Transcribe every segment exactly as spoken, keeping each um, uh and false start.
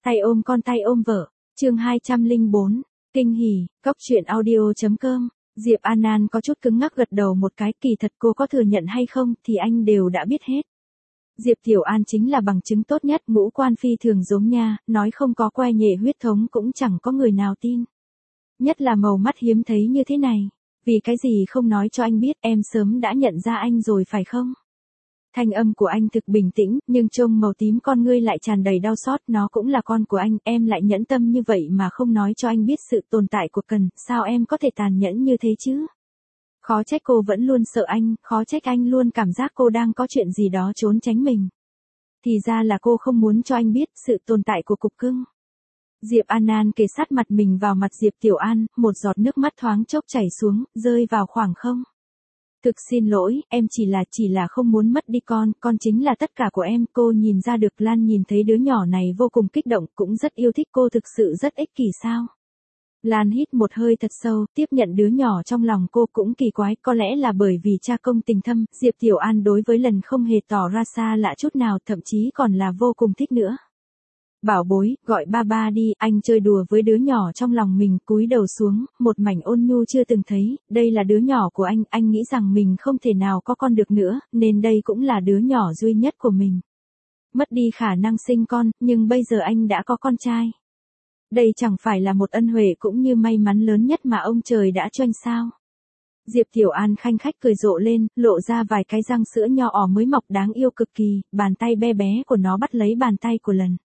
Tay ôm con tay ôm vợ, chương hai trăm lẻ bốn, kinh hỉ, cốc truyện audio.com, Diệp An An có chút cứng ngắc gật đầu một cái, kỳ thật cô có thừa nhận hay không thì anh đều đã biết hết. Diệp Tiểu An chính là bằng chứng tốt nhất, ngũ quan phi thường giống nha, nói không có que nhệ huyết thống cũng chẳng có người nào tin. Nhất là màu mắt hiếm thấy như thế này, vì cái gì không nói cho anh biết, em sớm đã nhận ra anh rồi phải không? Thanh âm của anh thực bình tĩnh, nhưng trông màu tím con ngươi lại tràn đầy đau xót, nó cũng là con của anh, em lại nhẫn tâm như vậy mà không nói cho anh biết sự tồn tại của Cần, sao em có thể tàn nhẫn như thế chứ? Khó trách cô vẫn luôn sợ anh, khó trách anh luôn cảm giác cô đang có chuyện gì đó trốn tránh mình. Thì ra là cô không muốn cho anh biết sự tồn tại của cục cưng. Diệp An An kề sát mặt mình vào mặt Diệp Tiểu An, một giọt nước mắt thoáng chốc chảy xuống, rơi vào khoảng không. Thực xin lỗi, em chỉ là chỉ là không muốn mất đi con, con chính là tất cả của em. Cô nhìn ra được Lan nhìn thấy đứa nhỏ này vô cùng kích động, cũng rất yêu thích cô, thực sự rất ích kỷ sao. Lan hít một hơi thật sâu, tiếp nhận đứa nhỏ trong lòng cô, cũng kỳ quái, có lẽ là bởi vì cha công tình thâm, Diệp Tiểu An đối với Lần không hề tỏ ra xa lạ chút nào, thậm chí còn là vô cùng thích nữa. Bảo bối, gọi ba ba đi, anh chơi đùa với đứa nhỏ trong lòng mình, cúi đầu xuống, một mảnh ôn nhu chưa từng thấy, đây là đứa nhỏ của anh, anh nghĩ rằng mình không thể nào có con được nữa, nên đây cũng là đứa nhỏ duy nhất của mình. Mất đi khả năng sinh con, nhưng bây giờ anh đã có con trai. Đây chẳng phải là một ân huệ cũng như may mắn lớn nhất mà ông trời đã cho anh sao? Diệp Tiểu An khanh khách cười rộ lên, lộ ra vài cái răng sữa nho ỏ mới mọc đáng yêu cực kỳ, bàn tay bé bé của nó bắt lấy bàn tay của Lần.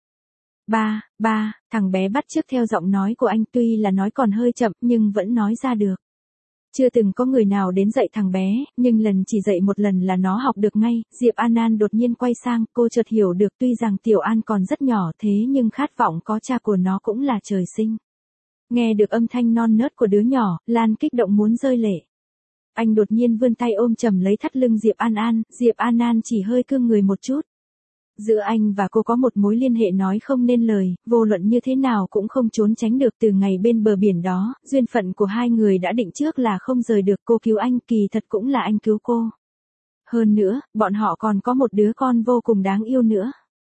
Ba, ba, thằng bé bắt chước theo giọng nói của anh, tuy là nói còn hơi chậm nhưng vẫn nói ra được. Chưa từng có người nào đến dạy thằng bé, nhưng Lần chỉ dạy một lần là nó học được ngay. Diệp An An đột nhiên quay sang, cô chợt hiểu được tuy rằng Tiểu An còn rất nhỏ thế nhưng khát vọng có cha của nó cũng là trời sinh. Nghe được âm thanh non nớt của đứa nhỏ, Lan kích động muốn rơi lệ. Anh đột nhiên vươn tay ôm chầm lấy thắt lưng Diệp An An, Diệp An An chỉ hơi cương người một chút. Giữa anh và cô có một mối liên hệ nói không nên lời, vô luận như thế nào cũng không trốn tránh được. Từ ngày bên bờ biển đó, duyên phận của hai người đã định trước là không rời được. Cô cứu anh, kỳ thật cũng là anh cứu cô. Hơn nữa, bọn họ còn có một đứa con vô cùng đáng yêu nữa.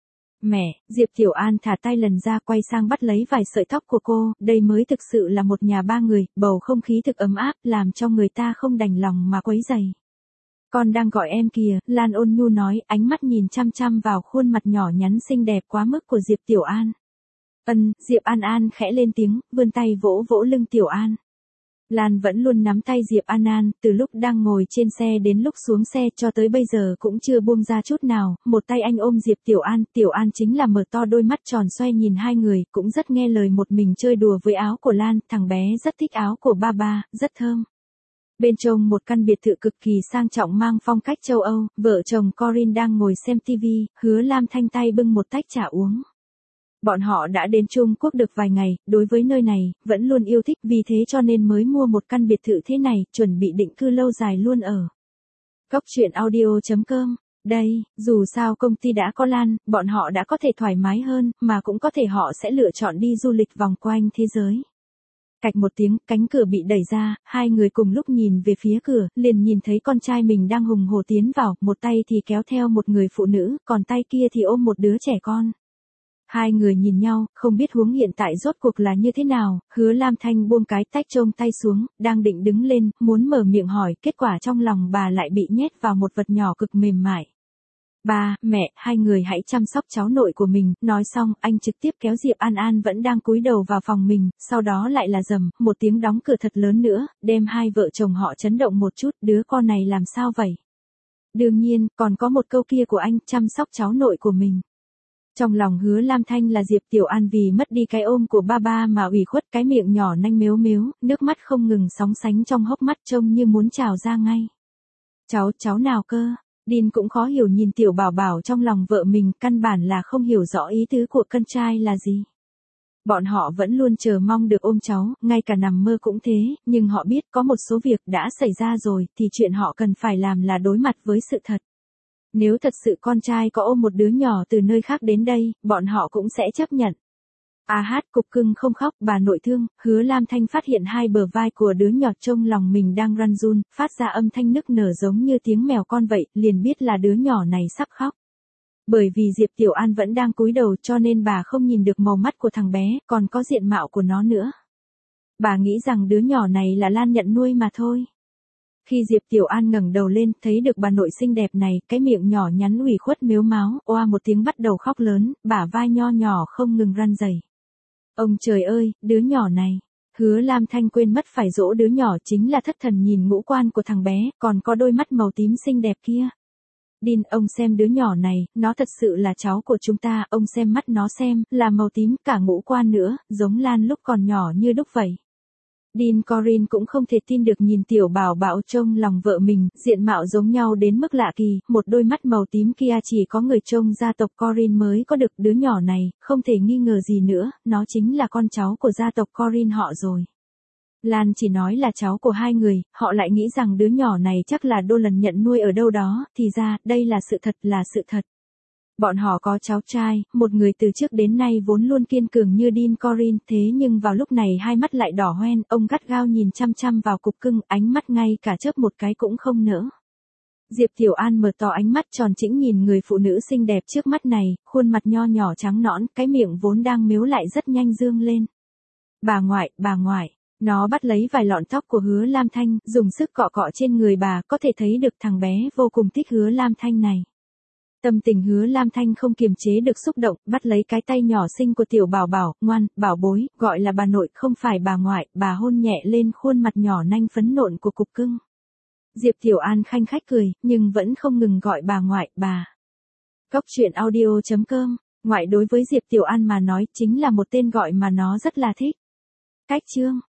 Mẹ, Diệp Tiểu An thả tay Lần ra, quay sang bắt lấy vài sợi tóc của cô, đây mới thực sự là một nhà ba người, bầu không khí thực ấm áp, làm cho người ta không đành lòng mà quấy rầy. Con đang gọi em kìa, Lan ôn nhu nói, ánh mắt nhìn chăm chăm vào khuôn mặt nhỏ nhắn xinh đẹp quá mức của Diệp Tiểu An. Ân, Diệp An An khẽ lên tiếng, vươn tay vỗ vỗ lưng Tiểu An. Lan vẫn luôn nắm tay Diệp An An, từ lúc đang ngồi trên xe đến lúc xuống xe cho tới bây giờ cũng chưa buông ra chút nào, một tay anh ôm Diệp Tiểu An, Tiểu An chính là mở to đôi mắt tròn xoay nhìn hai người, cũng rất nghe lời một mình chơi đùa với áo của Lan, thằng bé rất thích áo của ba ba, rất thơm. Bên trong một căn biệt thự cực kỳ sang trọng mang phong cách châu Âu, vợ chồng Corinne đang ngồi xem tivi, Hứa Lam Thanh tay bưng một tách trà uống. Bọn họ đã đến Trung Quốc được vài ngày, đối với nơi này, vẫn luôn yêu thích, vì thế cho nên mới mua một căn biệt thự thế này, chuẩn bị định cư lâu dài luôn ở. Cốc truyện audio.com, đây, dù sao công ty đã có Lan, bọn họ đã có thể thoải mái hơn, mà cũng có thể họ sẽ lựa chọn đi du lịch vòng quanh thế giới. Cạch một tiếng, cánh cửa bị đẩy ra, hai người cùng lúc nhìn về phía cửa, liền nhìn thấy con trai mình đang hùng hổ tiến vào, một tay thì kéo theo một người phụ nữ, còn tay kia thì ôm một đứa trẻ con. Hai người nhìn nhau, không biết huống hiện tại rốt cuộc là như thế nào, Hứa Lam Thanh buông cái tách trông tay xuống, đang định đứng lên, muốn mở miệng hỏi, kết quả trong lòng bà lại bị nhét vào một vật nhỏ cực mềm mại. Ba, mẹ, hai người hãy chăm sóc cháu nội của mình, nói xong, anh trực tiếp kéo Diệp An An vẫn đang cúi đầu vào phòng mình, sau đó lại là rầm, một tiếng đóng cửa thật lớn nữa, đem hai vợ chồng họ chấn động một chút, đứa con này làm sao vậy? Đương nhiên, còn có một câu kia của anh, chăm sóc cháu nội của mình. Trong lòng Hứa Lam Thanh là Diệp Tiểu An vì mất đi cái ôm của ba ba mà ủy khuất, cái miệng nhỏ nanh mếu mếu, nước mắt không ngừng sóng sánh trong hốc mắt trông như muốn trào ra ngay. Cháu, cháu nào cơ? Dean cũng khó hiểu nhìn tiểu bảo bảo trong lòng vợ mình, căn bản là không hiểu rõ ý tứ của con trai là gì. Bọn họ vẫn luôn chờ mong được ôm cháu, ngay cả nằm mơ cũng thế, nhưng họ biết có một số việc đã xảy ra rồi, thì chuyện họ cần phải làm là đối mặt với sự thật. Nếu thật sự con trai có ôm một đứa nhỏ từ nơi khác đến đây, bọn họ cũng sẽ chấp nhận. A hát, cục cưng không khóc, bà nội thương. Hứa Lam Thanh phát hiện hai bờ vai của đứa nhỏ trong lòng mình đang run run, phát ra âm thanh nức nở giống như tiếng mèo con vậy, liền biết là đứa nhỏ này sắp khóc. Bởi vì Diệp Tiểu An vẫn đang cúi đầu cho nên bà không nhìn được màu mắt của thằng bé, còn có diện mạo của nó nữa. Bà nghĩ rằng đứa nhỏ này là Lan nhận nuôi mà thôi. Khi Diệp Tiểu An ngẩng đầu lên, thấy được bà nội xinh đẹp này, cái miệng nhỏ nhắn ủy khuất mếu máo, oa một tiếng bắt đầu khóc lớn, bả vai nho nhỏ không ngừng run rẩy. Ông trời ơi, đứa nhỏ này. Hứa Lam Thanh quên mất phải dỗ đứa nhỏ chính là thất thần nhìn ngũ quan của thằng bé, còn có đôi mắt màu tím xinh đẹp kia. Đin, ông xem đứa nhỏ này, nó thật sự là cháu của chúng ta, ông xem mắt nó xem, là màu tím cả ngũ quan nữa, giống Lan lúc còn nhỏ như đúc vậy. Dean Corin cũng không thể tin được nhìn tiểu bảo bảo trông lòng vợ mình, diện mạo giống nhau đến mức lạ kỳ, một đôi mắt màu tím kia chỉ có người trông gia tộc Corin mới có được. Đứa nhỏ này, không thể nghi ngờ gì nữa, nó chính là con cháu của gia tộc Corin họ rồi. Lan chỉ nói là cháu của hai người, họ lại nghĩ rằng đứa nhỏ này chắc là Dolan nhận nuôi ở đâu đó, thì ra, đây là sự thật, là sự thật. Bọn họ có cháu trai, một người từ trước đến nay vốn luôn kiên cường như Dean Corin, thế nhưng vào lúc này hai mắt lại đỏ hoen, ông gắt gao nhìn chăm chăm vào cục cưng, ánh mắt ngay cả chớp một cái cũng không nỡ. Diệp Tiểu An mở to ánh mắt tròn trĩnh nhìn người phụ nữ xinh đẹp trước mắt này, khuôn mặt nho nhỏ trắng nõn, cái miệng vốn đang mếu lại rất nhanh dương lên. Bà ngoại, bà ngoại. Nó bắt lấy vài lọn tóc của Hứa Lam Thanh, dùng sức cọ cọ trên người bà, có thể thấy được thằng bé vô cùng thích Hứa Lam Thanh này. Tâm tình Hứa Lam Thanh không kiềm chế được xúc động, bắt lấy cái tay nhỏ xinh của tiểu bảo bảo, ngoan, bảo bối, gọi là bà nội, không phải bà ngoại, bà hôn nhẹ lên khuôn mặt nhỏ nanh phấn nộn của cục cưng. Diệp Tiểu An khanh khách cười, nhưng vẫn không ngừng gọi bà ngoại, bà. Cóc truyện audio chấm com, ngoại đối với Diệp Tiểu An mà nói chính là một tên gọi mà nó rất là thích. Cách chương